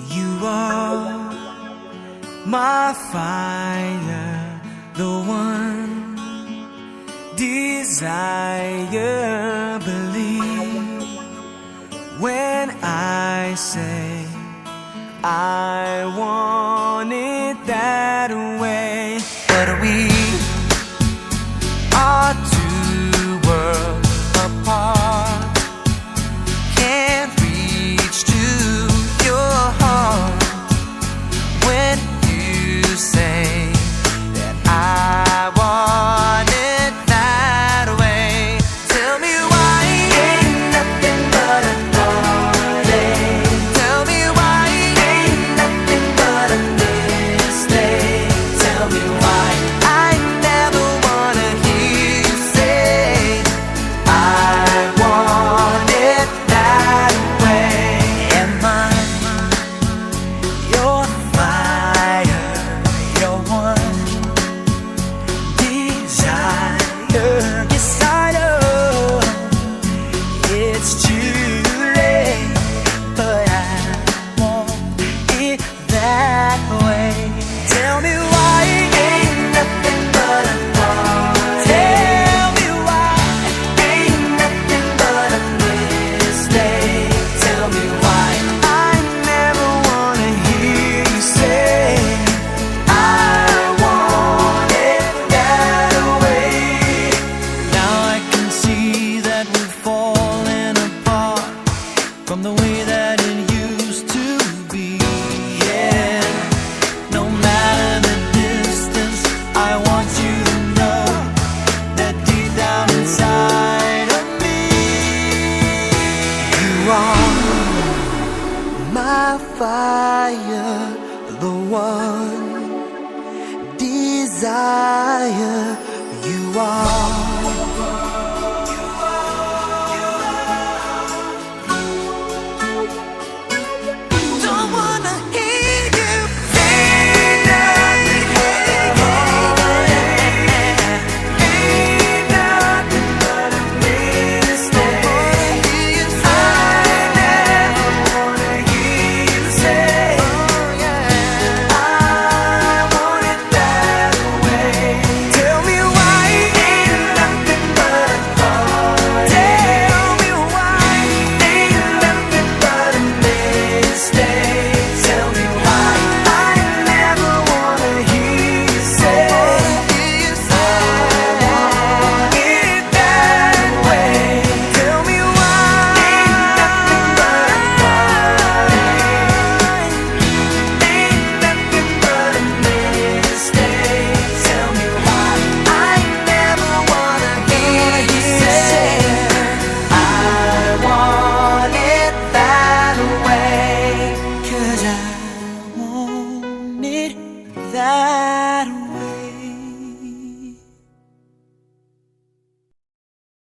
You are my fire, the one desire. Believe when I say I want it that way. But we are two worlds apart, can't reach to your heart when you say that I want it that way. Tell me why ain't nothing but a heartache. Tell me why ain't nothing but a mistake. Tell me why I never wanna hear you say I want it that way. Am I your fire, your one desire? Yes, I know it's too late, but I want it that way. Tell me why ain't nothing but a heartache. Tell me why ain't nothing but a mistake. Tell me why I never wanna hear you say I want it that way. Now I can see that we've fallen apart from the way that it used to be. Yeah, no matter the distance, I want you to know that deep down inside of me, you are my fire, the one desire. You are